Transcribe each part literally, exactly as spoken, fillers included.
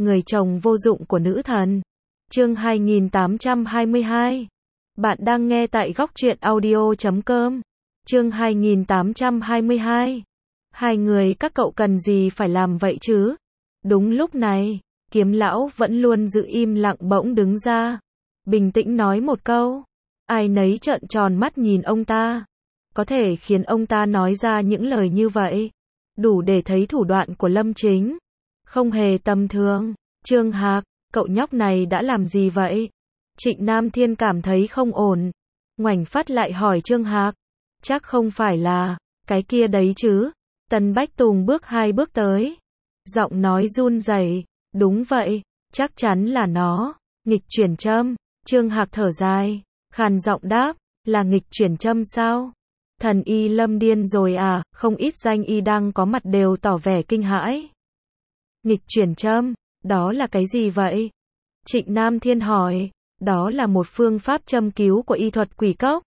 Người chồng vô dụng của nữ thần. Chương hai nghìn tám trăm hai mươi hai. Bạn đang nghe tại góc truyện audio chấm com. Chương hai nghìn tám trăm hai mươi hai. Hai người các cậu cần gì phải làm vậy chứ? Đúng lúc này, Kiếm lão vẫn luôn giữ im lặng bỗng đứng ra, bình tĩnh nói một câu. Ai nấy trợn tròn mắt nhìn ông ta. Có thể khiến ông ta nói ra những lời như vậy, đủ để thấy thủ đoạn của Lâm Chính không hề tầm thường. Trương Hạc, cậu nhóc này đã làm gì vậy? Trịnh Nam Thiên cảm thấy không ổn, ngoảnh phát lại hỏi Trương Hạc. Chắc không phải là cái kia đấy chứ? Tân Bách Tùng bước hai bước tới, giọng nói run rẩy. Đúng vậy, chắc chắn là nó. Nghịch chuyển châm. Trương Hạc thở dài, khàn giọng đáp, là nghịch chuyển châm sao? Thần y Lâm điên rồi à? Không ít danh y đang có mặt đều tỏ vẻ kinh hãi. Nghịch chuyển châm, đó là cái gì vậy? Trịnh Nam Thiên hỏi. Đó là một phương pháp châm cứu của y thuật Quỷ Cốc,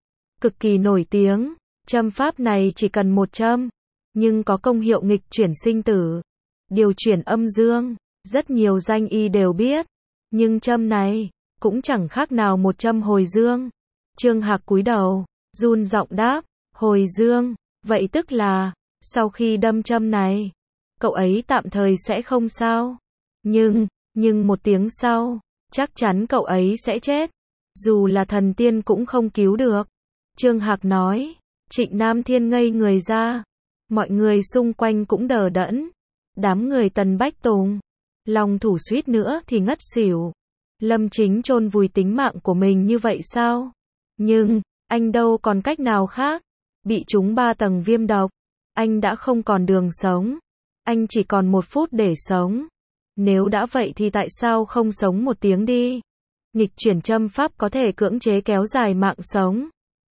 cực kỳ nổi tiếng. Châm pháp này chỉ cần một châm, nhưng có công hiệu nghịch chuyển sinh tử, điều chuyển âm dương. Rất nhiều danh y đều biết, nhưng châm này cũng chẳng khác nào một châm hồi dương. Trương Hạc cúi đầu, run giọng đáp, hồi dương, vậy tức là sau khi đâm châm này, cậu ấy tạm thời sẽ không sao. Nhưng, nhưng một tiếng sau, chắc chắn cậu ấy sẽ chết. Dù là thần tiên cũng không cứu được. Trương Hạc nói. Trịnh Nam Thiên ngây người ra. Mọi người xung quanh cũng đờ đẫn. Đám người Tần Bách Tùng, Long Thủ suýt nữa thì ngất xỉu. Lâm Chính chôn vùi tính mạng của mình như vậy sao? Nhưng, anh đâu còn cách nào khác. Bị trúng ba tầng viêm độc, anh đã không còn đường sống. Anh chỉ còn một phút để sống. Nếu đã vậy thì tại sao không sống một tiếng đi? Nghịch chuyển châm pháp có thể cưỡng chế kéo dài mạng sống,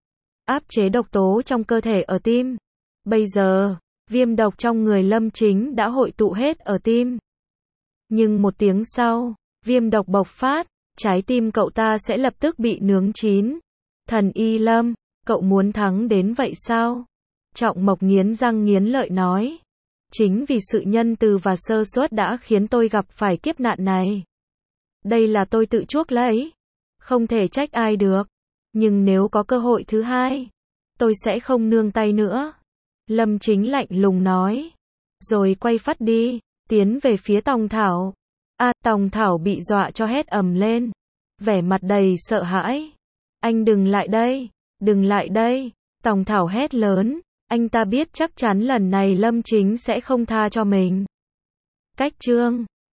áp chế độc tố trong cơ thể ở tim. Bây giờ, viêm độc trong người Lâm Chính đã hội tụ hết ở tim. Nhưng một tiếng sau, viêm độc bộc phát, trái tim cậu ta sẽ lập tức bị nướng chín. Thần y Lâm, cậu muốn thắng đến vậy sao? Trọng Mộc nghiến răng nghiến lợi nói. Chính vì sự nhân từ và sơ suất đã khiến tôi gặp phải kiếp nạn này. Đây là tôi tự chuốc lấy, không thể trách ai được. Nhưng nếu có cơ hội thứ hai, tôi sẽ không nương tay nữa. Lâm Chính lạnh lùng nói. Rồi quay phát đi, tiến về phía Tòng Thảo. A, à, Tòng Thảo bị dọa cho hét ầm lên, vẻ mặt đầy sợ hãi. Anh đừng lại đây, đừng lại đây. Tòng Thảo hét lớn. Anh ta biết chắc chắn lần này Lâm Chính sẽ không tha cho mình. Cách chương